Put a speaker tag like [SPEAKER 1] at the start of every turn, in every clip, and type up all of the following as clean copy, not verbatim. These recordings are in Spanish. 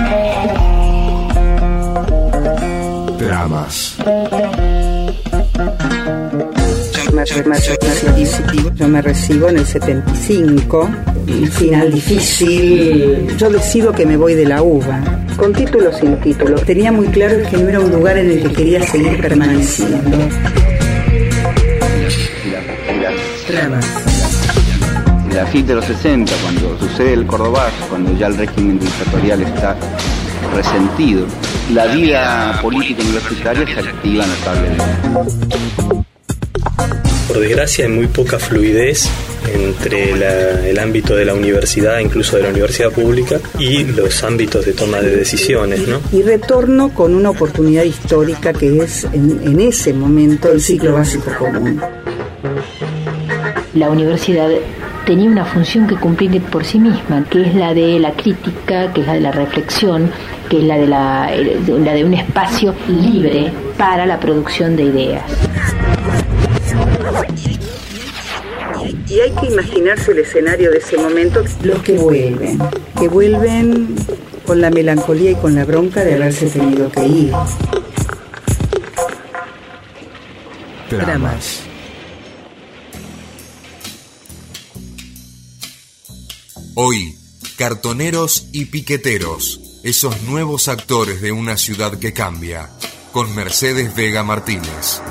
[SPEAKER 1] Dramas.
[SPEAKER 2] Yo me recibo en el 75, un final difícil. Yo decido que me voy de la UBA, con título o sin título. Tenía muy claro que no era un lugar en el que quería seguir permaneciendo. Dramas.
[SPEAKER 3] A fin de los 60, cuando sucede el Cordobazo, cuando ya el régimen dictatorial está resentido, la vida política universitaria se activa notablemente.
[SPEAKER 4] Por desgracia hay muy poca fluidez entre el ámbito de la universidad, incluso de la universidad pública, y los ámbitos de toma de decisiones, ¿no?
[SPEAKER 2] Y retorno con una oportunidad histórica que es en ese momento el ciclo básico común.
[SPEAKER 5] La universidad tenía una función que cumplir por sí misma, que es la de la crítica, que es la de la reflexión, que es la de un espacio libre para la producción de ideas.
[SPEAKER 2] Y hay que imaginarse el escenario de ese momento. Los que vuelven con la melancolía y con la bronca de haberse tenido que ir.
[SPEAKER 1] Dramas. Hoy, cartoneros y piqueteros, esos nuevos actores de una ciudad que cambia, con Mercedes Vega Martínez.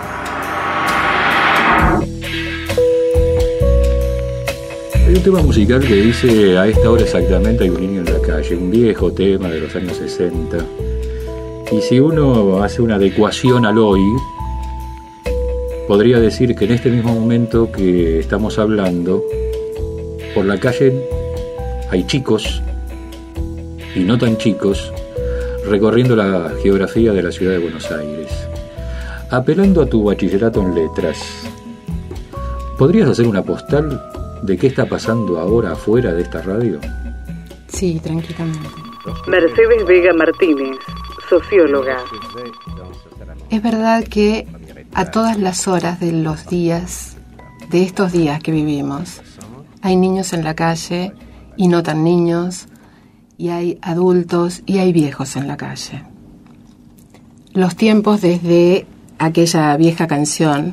[SPEAKER 6] Hay un tema musical que dice: a esta hora exactamente hay un niño en la calle, un viejo tema de los años 60. Y si uno hace una adecuación al hoy, podría decir que en este mismo momento que estamos hablando, por la calle hay chicos y no tan chicos recorriendo la geografía de la ciudad de Buenos Aires. Apelando a tu bachillerato en letras, ¿podrías hacer una postal de qué está pasando ahora afuera de esta radio?
[SPEAKER 7] Sí, tranquilamente.
[SPEAKER 2] Mercedes Vega Martínez, socióloga.
[SPEAKER 7] Es verdad que a todas las horas de los días, de estos días que vivimos, hay niños en la calle y no tan niños, y hay adultos y hay viejos en la calle. Los tiempos desde aquella vieja canción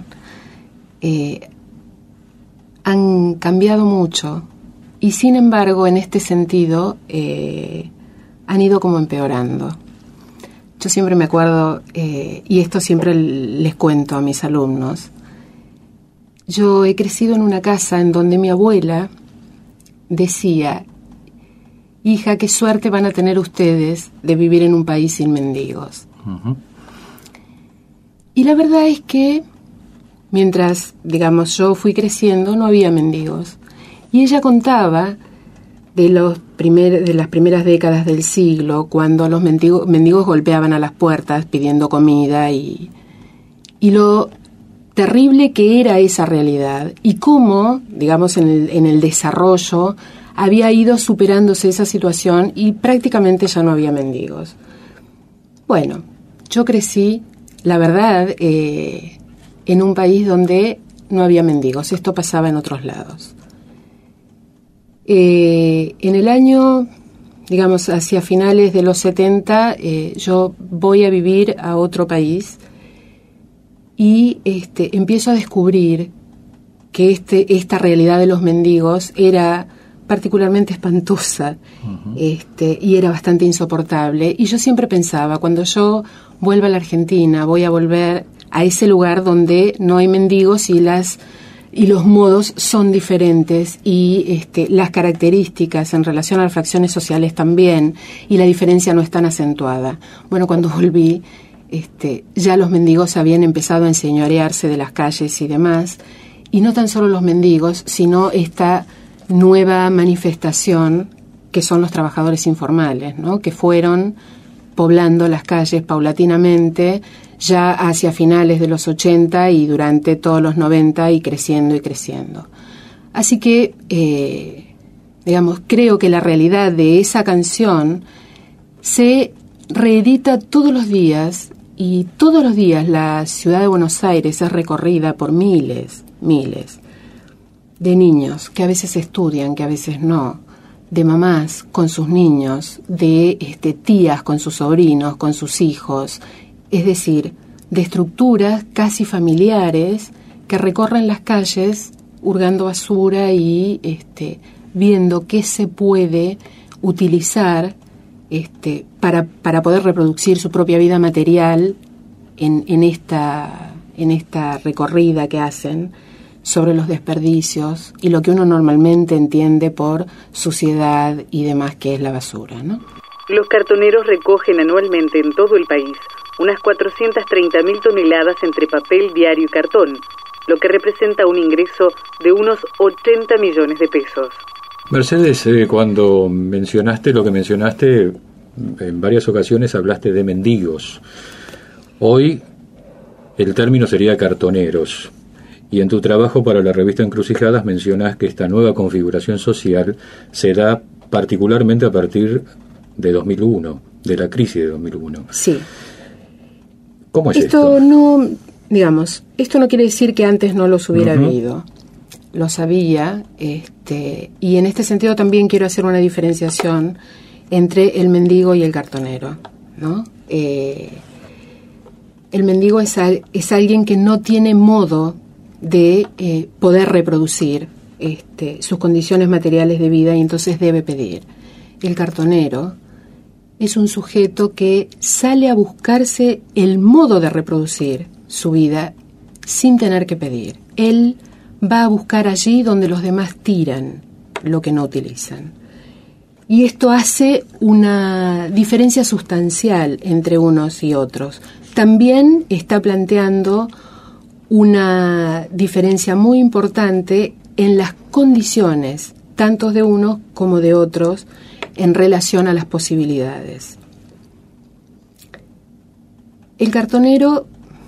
[SPEAKER 7] han cambiado mucho, y sin embargo en este sentido han ido como empeorando. Yo siempre me acuerdo, y esto siempre les cuento a mis alumnos, yo he crecido en una casa en donde mi abuela decía: hija, qué suerte van a tener ustedes de vivir en un país sin mendigos. Uh-huh. Y la verdad es que mientras, digamos, yo fui creciendo, no había mendigos. Y ella contaba de las primeras décadas del siglo, cuando los mendigos golpeaban a las puertas pidiendo comida, y lo terrible que era esa realidad, y cómo, digamos, en el desarrollo había ido superándose esa situación y prácticamente ya no había mendigos. Bueno, yo crecí, la verdad, en un país donde no había mendigos. Esto pasaba en otros lados. En el año, digamos, hacia finales de los 70, yo voy a vivir a otro país y empiezo a descubrir que esta realidad de los mendigos era particularmente espantosa. Uh-huh. Y era bastante insoportable. Y yo siempre pensaba, cuando yo vuelva a la Argentina, voy a volver a ese lugar donde no hay mendigos y los modos son diferentes, y las características en relación a las fracciones sociales también, y la diferencia no es tan acentuada. Bueno, cuando volví, ya los mendigos habían empezado a enseñorearse de las calles y demás, y no tan solo los mendigos, sino esta nueva manifestación que son los trabajadores informales, ¿no? Que fueron poblando las calles paulatinamente ya hacia finales de los 80 y durante todos los 90, y creciendo y creciendo. Así que, digamos, creo que la realidad de esa canción se reedita todos los días, y todos los días la ciudad de Buenos Aires es recorrida por miles de niños que a veces estudian, que a veces no, de mamás con sus niños, de tías con sus sobrinos, con sus hijos, es decir, de estructuras casi familiares que recorren las calles hurgando basura y viendo qué se puede utilizar para poder reproducir su propia vida material en esta recorrida que hacen sobre los desperdicios y lo que uno normalmente entiende por suciedad y demás, que es la basura, ¿no?
[SPEAKER 2] Los cartoneros recogen anualmente en todo el país unas 430.000 toneladas entre papel, diario y cartón, lo que representa un ingreso de unos 80 millones de pesos.
[SPEAKER 6] Mercedes, cuando mencionaste lo que mencionaste, en varias ocasiones hablaste de mendigos. Hoy el término sería cartoneros. Y en tu trabajo para la revista Encrucijadas mencionas que esta nueva configuración social se da particularmente a partir de 2001, de la crisis de 2001.
[SPEAKER 7] Sí.
[SPEAKER 6] ¿Cómo es
[SPEAKER 7] esto? Esto no quiere decir que antes no los hubiera habido. Lo sabía, y en este sentido también quiero hacer una diferenciación entre el mendigo y el cartonero, ¿no? El mendigo es alguien que no tiene modo de poder reproducir sus condiciones materiales de vida y entonces debe pedir. El cartonero es un sujeto que sale a buscarse el modo de reproducir su vida sin tener que pedir. Él va a buscar allí donde los demás tiran lo que no utilizan. Y esto hace una diferencia sustancial entre unos y otros. También está planteando una diferencia muy importante en las condiciones, tanto de unos como de otros, en relación a las posibilidades. El cartonero,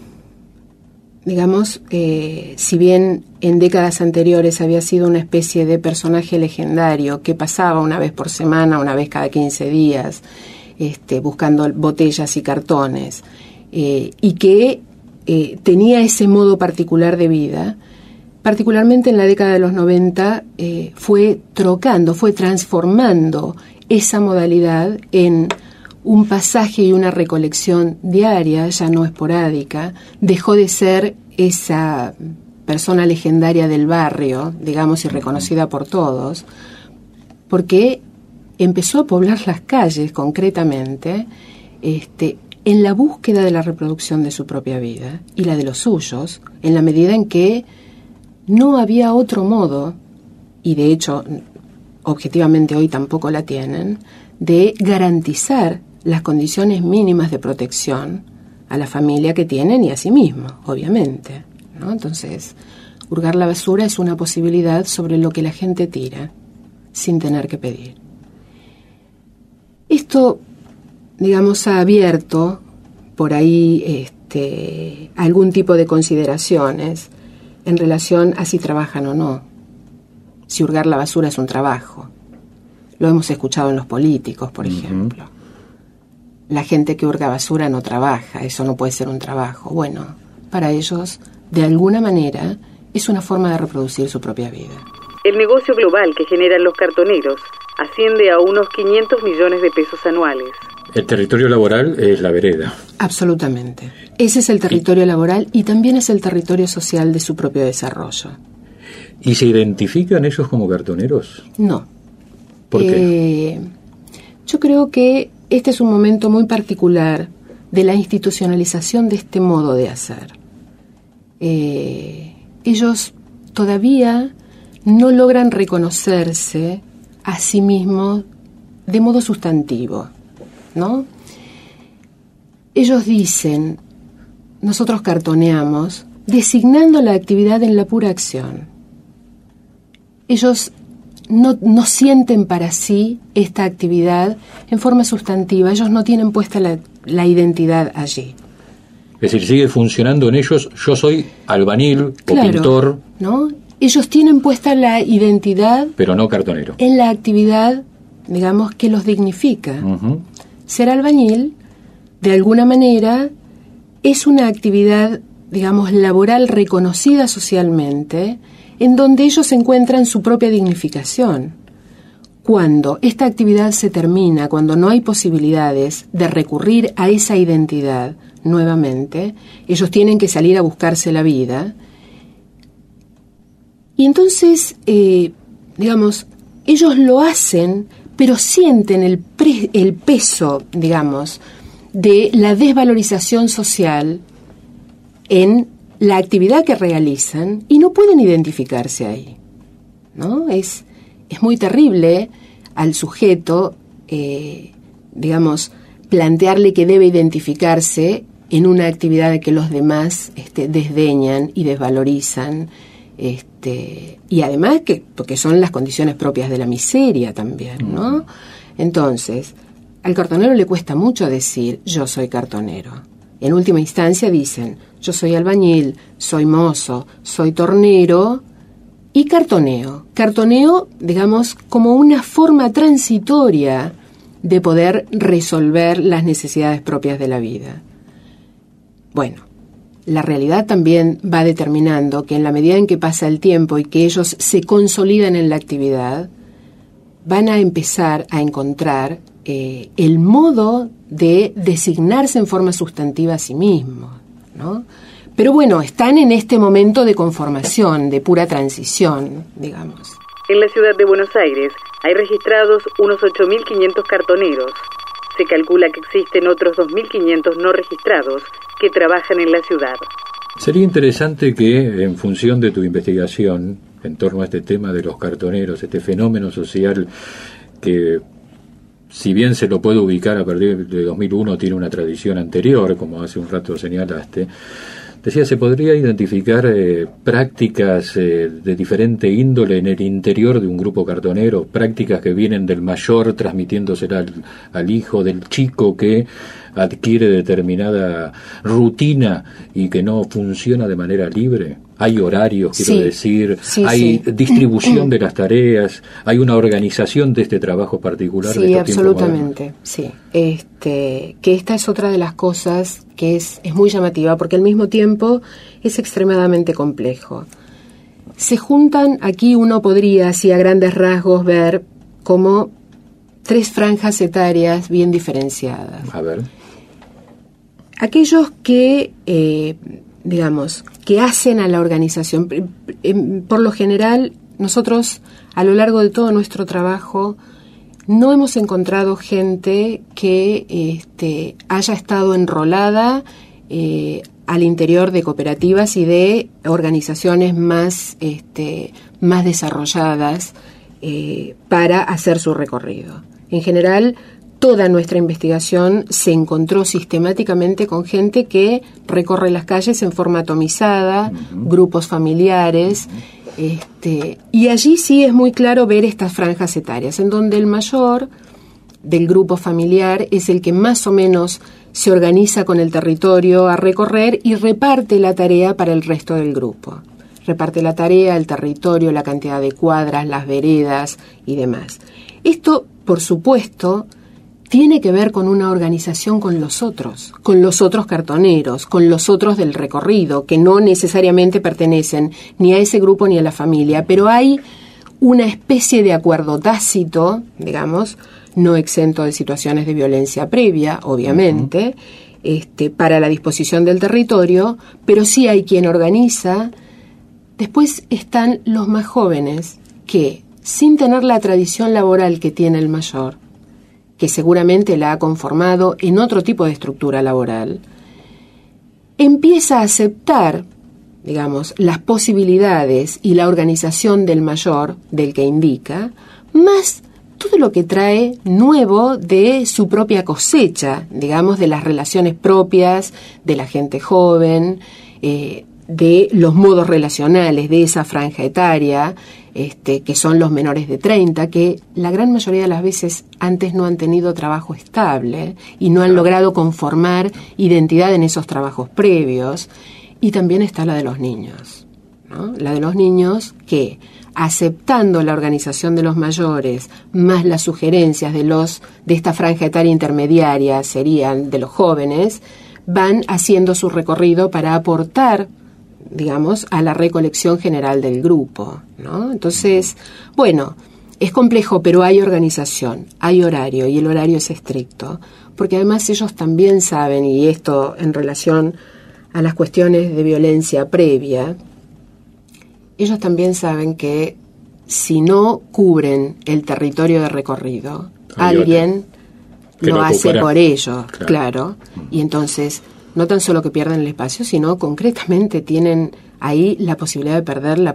[SPEAKER 7] si bien en décadas anteriores había sido una especie de personaje legendario que pasaba una vez por semana, una vez cada 15 días, buscando botellas y cartones, y que tenía ese modo particular de vida, particularmente en la década de los 90, fue transformando esa modalidad en un pasaje y una recolección diaria, ya no esporádica. Dejó de ser esa persona legendaria del barrio, y reconocida por todos, porque empezó a poblar las calles concretamente, en la búsqueda de la reproducción de su propia vida y la de los suyos, en la medida en que no había otro modo, y de hecho objetivamente hoy tampoco la tienen, de garantizar las condiciones mínimas de protección a la familia que tienen y a sí mismos, obviamente, ¿no? Entonces, hurgar la basura es una posibilidad sobre lo que la gente tira sin tener que pedir. Esto, ha abierto por ahí algún tipo de consideraciones en relación a si trabajan o no. Si hurgar la basura es un trabajo. Lo hemos escuchado en los políticos, por ejemplo. La gente que hurga basura no trabaja, eso no puede ser un trabajo. Bueno, para ellos, de alguna manera, es una forma de reproducir su propia vida.
[SPEAKER 2] El negocio global que generan los cartoneros asciende a unos 500 millones de pesos anuales.
[SPEAKER 6] El territorio laboral es la vereda.
[SPEAKER 7] Absolutamente. Ese es el territorio laboral y también es el territorio social de su propio desarrollo.
[SPEAKER 6] ¿Y se identifican ellos como cartoneros?
[SPEAKER 7] No.
[SPEAKER 6] ¿Por qué?
[SPEAKER 7] Yo creo que este es un momento muy particular de la institucionalización de este modo de hacer. Ellos todavía no logran reconocerse a sí mismos de modo sustantivo, ¿no? Ellos dicen, nosotros cartoneamos, designando la actividad en la pura acción. Ellos no sienten para sí esta actividad en forma sustantiva, ellos no tienen puesta la identidad allí.
[SPEAKER 6] Es decir, sigue funcionando en ellos, yo soy albañil, claro, o pintor,
[SPEAKER 7] ¿no? Ellos tienen puesta la identidad,
[SPEAKER 6] pero no cartonero,
[SPEAKER 7] en la actividad, que los dignifica. Ser albañil, de alguna manera, es una actividad, laboral reconocida socialmente, en donde ellos encuentran su propia dignificación. cuando esta actividad se termina, cuando no hay posibilidades de recurrir a esa identidad nuevamente, ellos tienen que salir a buscarse la vida. Y entonces, digamos, ellos lo hacen, pero sienten el peso, digamos, de la desvalorización social en la actividad que realizan y no pueden identificarse ahí, ¿no? Es muy terrible al sujeto, digamos, plantearle que debe identificarse en una actividad que los demás desdeñan y desvalorizan, y además porque son las condiciones propias de la miseria también, ¿no? Entonces, al cartonero le cuesta mucho decir yo soy cartonero. En última instancia dicen yo soy albañil, soy mozo, soy tornero y cartoneo. Cartoneo, digamos, como una forma transitoria de poder resolver las necesidades propias de la vida. Bueno, la realidad también va determinando que en la medida en que pasa el tiempo y que ellos se consolidan en la actividad, van a empezar a encontrar el modo de designarse en forma sustantiva a sí mismos, ¿no? Pero bueno, están en este momento de conformación, de pura transición, digamos.
[SPEAKER 2] En la ciudad de Buenos Aires hay registrados unos 8.500 cartoneros. Se calcula que existen otros 2.500 no registrados que trabajan en la ciudad.
[SPEAKER 6] Sería interesante que, en función de tu investigación en torno a este tema de los cartoneros, este fenómeno social que, si bien se lo puede ubicar a partir de 2001, tiene una tradición anterior, como hace un rato señalaste, decía, se podría identificar prácticas de diferente índole en el interior de un grupo cartonero, prácticas que vienen del mayor transmitiéndosela al hijo, del chico que adquiere determinada rutina y que no funciona de manera libre. Hay horarios, quiero decir, hay distribución de las tareas, hay una organización de este trabajo particular.
[SPEAKER 7] Sí, absolutamente, sí. Que esta es otra de las cosas que es muy llamativa, porque al mismo tiempo es extremadamente complejo. Se juntan, aquí uno podría, así a grandes rasgos, ver como 3 franjas etarias bien diferenciadas.
[SPEAKER 6] A ver.
[SPEAKER 7] Aquellos que, digamos, que hacen a la organización. Por lo general, nosotros, a lo largo de todo nuestro trabajo, no hemos encontrado gente que haya estado enrolada al interior de cooperativas y de organizaciones más desarrolladas para hacer su recorrido. En general, toda nuestra investigación se encontró sistemáticamente con gente que recorre las calles en forma atomizada, grupos familiares, y allí sí es muy claro ver estas franjas etarias, en donde el mayor del grupo familiar es el que más o menos se organiza con el territorio a recorrer y reparte la tarea para el resto del grupo. Reparte la tarea, el territorio, la cantidad de cuadras, las veredas y demás. Esto, por supuesto, tiene que ver con una organización con los otros cartoneros, con los otros del recorrido, que no necesariamente pertenecen ni a ese grupo ni a la familia, pero hay una especie de acuerdo tácito, digamos, no exento de situaciones de violencia previa, obviamente, para la disposición del territorio, pero sí hay quien organiza. Después están los más jóvenes que, sin tener la tradición laboral que tiene el mayor, que seguramente la ha conformado en otro tipo de estructura laboral, empieza a aceptar, digamos, las posibilidades y la organización del mayor, del que indica, más todo lo que trae nuevo de su propia cosecha, digamos, de las relaciones propias, de la gente joven, de los modos relacionales de esa franja etaria, que son los menores de 30, que la gran mayoría de las veces antes no han tenido trabajo estable y no han logrado conformar identidad en esos trabajos previos. Y también está la de los niños, ¿no? La de los niños que, aceptando la organización de los mayores, más las sugerencias de esta franja etaria intermediaria, serían de los jóvenes, van haciendo su recorrido para aportar, digamos, a la recolección general del grupo, ¿no? Entonces, bueno, Es complejo, pero hay organización, hay horario, y el horario es estricto, porque además ellos también saben, y esto en relación a las cuestiones de violencia previa, ellos también saben que si no cubren el territorio de recorrido, alguien lo hace por ellos, claro, y entonces no tan solo que pierden el espacio, sino concretamente tienen ahí la posibilidad de perder la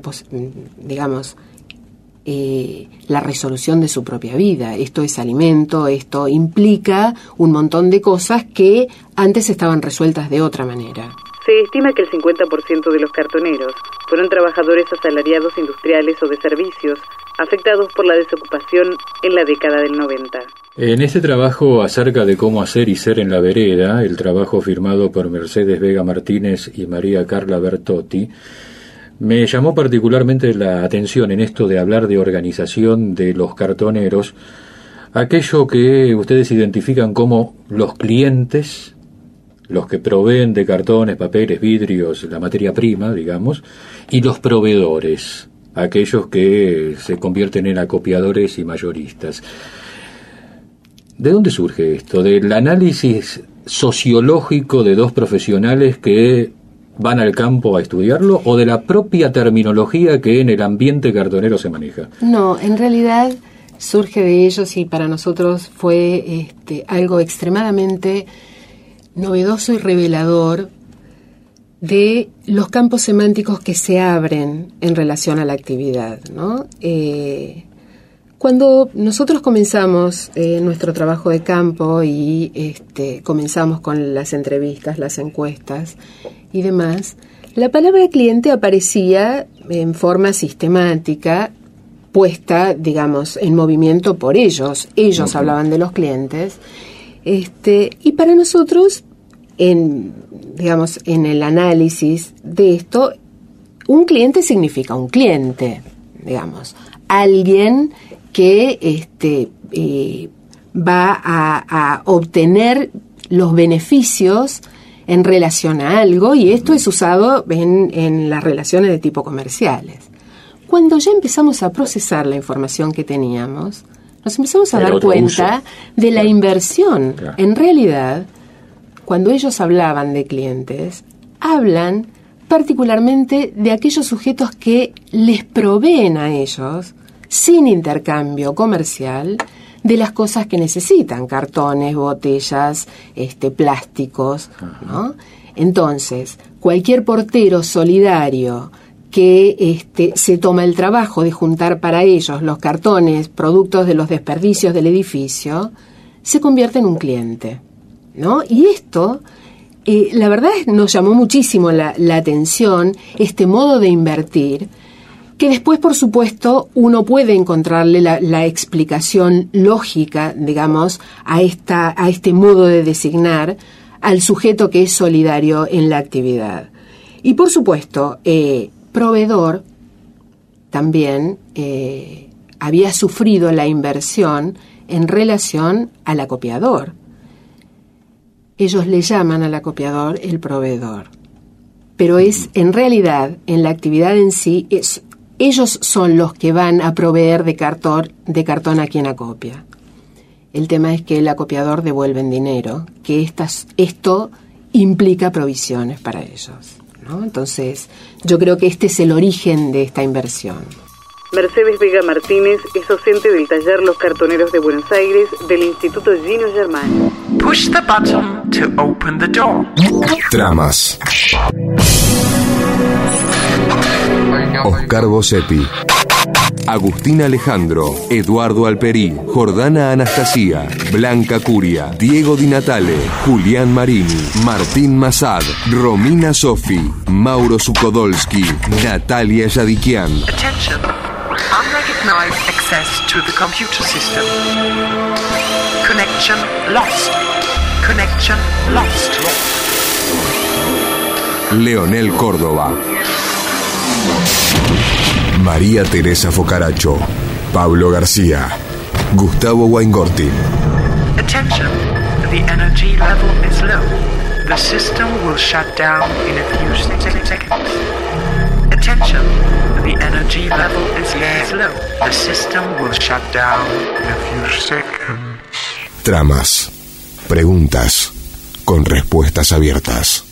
[SPEAKER 7] resolución de su propia vida. Esto es alimento, esto implica un montón de cosas que antes estaban resueltas de otra manera.
[SPEAKER 2] Se estima que el 50% de los cartoneros fueron trabajadores asalariados industriales o de servicios, afectados por la desocupación en la década del 90.
[SPEAKER 6] En este trabajo acerca de cómo hacer y ser en la vereda, el trabajo firmado por Mercedes Vega Martínez y María Carla Bertotti, me llamó particularmente la atención en esto de hablar de organización de los cartoneros, aquello que ustedes identifican como los clientes, los que proveen de cartones, papeles, vidrios, la materia prima, digamos, y los proveedores, aquellos que se convierten en acopiadores y mayoristas. ¿De dónde surge esto? ¿Del análisis sociológico de dos profesionales que van al campo a estudiarlo, o de la propia terminología que en el ambiente cartonero se maneja?
[SPEAKER 7] No, en realidad surge de ellos, y para nosotros fue algo extremadamente novedoso y revelador de los campos semánticos que se abren en relación a la actividad, ¿no? Cuando nosotros comenzamos nuestro trabajo de campo y comenzamos con las entrevistas, las encuestas y demás, la palabra cliente aparecía en forma sistemática, puesta, digamos, en movimiento por ellos. Ellos hablaban de los clientes. Y para nosotros, en el análisis de esto, un cliente significa un cliente, digamos, alguien que va a obtener los beneficios en relación a algo, y esto es usado en las relaciones de tipo comerciales. Cuando ya empezamos a procesar la información que teníamos, nos empezamos a dar cuenta de la inversión. Claro. En realidad, cuando ellos hablaban de clientes, hablan particularmente de aquellos sujetos que les proveen a ellos, sin intercambio comercial, de las cosas que necesitan: cartones, botellas, plásticos, ¿no? Entonces, cualquier portero solidario que se toma el trabajo de juntar para ellos los cartones, productos de los desperdicios del edificio, se convierte en un cliente, ¿no? Y esto, la verdad, nos llamó muchísimo la atención, este modo de invertir, que después, por supuesto, uno puede encontrarle la explicación lógica, digamos, a este modo de designar al sujeto que es solidario en la actividad. Y, por supuesto, proveedor también había sufrido la inversión en relación al acopiador. Ellos le llaman al acopiador el proveedor, pero es en realidad, en la actividad en sí, ellos son los que van a proveer de cartón a quien acopia. El tema es que el acopiador devuelve en dinero, que esto implica provisiones para ellos, ¿no? Entonces, yo creo que este es el origen de esta inversión.
[SPEAKER 2] Mercedes Vega Martínez es docente del taller Los Cartoneros de Buenos Aires del Instituto Gino Germani.
[SPEAKER 8] Push the button to open the door.
[SPEAKER 1] Tramas. Oscar Bossetti, Agustín Alejandro, Eduardo Alperí, Jordana Anastasia, Blanca Curia, Diego Di Natale, Julián Marini, Martín Massad, Romina Sofi, Mauro Sukodolski, Natalia Yadikian.
[SPEAKER 8] Attention. Unrecognized access to the computer system. Connection lost. Connection lost.
[SPEAKER 1] Leonel Córdoba, María Teresa Focaracho, Pablo García, Gustavo Weingarten.
[SPEAKER 8] Attention, the energy level is low. The system will shut down in a few seconds. Attention, the energy level is low. The system will shut down in a few seconds.
[SPEAKER 1] Tramas, preguntas, con respuestas abiertas.